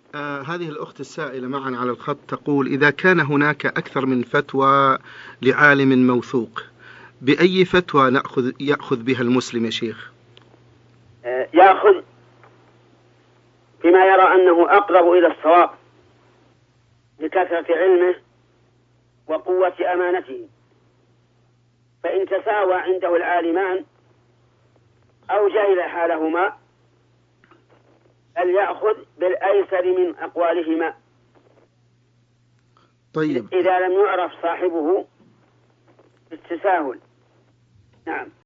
هذه الأخت السائلة معنا على الخط تقول: إذا كان هناك أكثر من فتوى لعالم موثوق، بأي فتوى يأخذ بها المسلم يا شيخ؟ يأخذ بما يرى أنه أقرب إلى الصواب لكثرة علمه وقوة أمانته، فإن تساوى عنده العالمان أو جهل حالهما فليأخذ بالأيسر من أقوالهما. طيب. إذا لم يعرف صاحبه بالتساهل. نعم.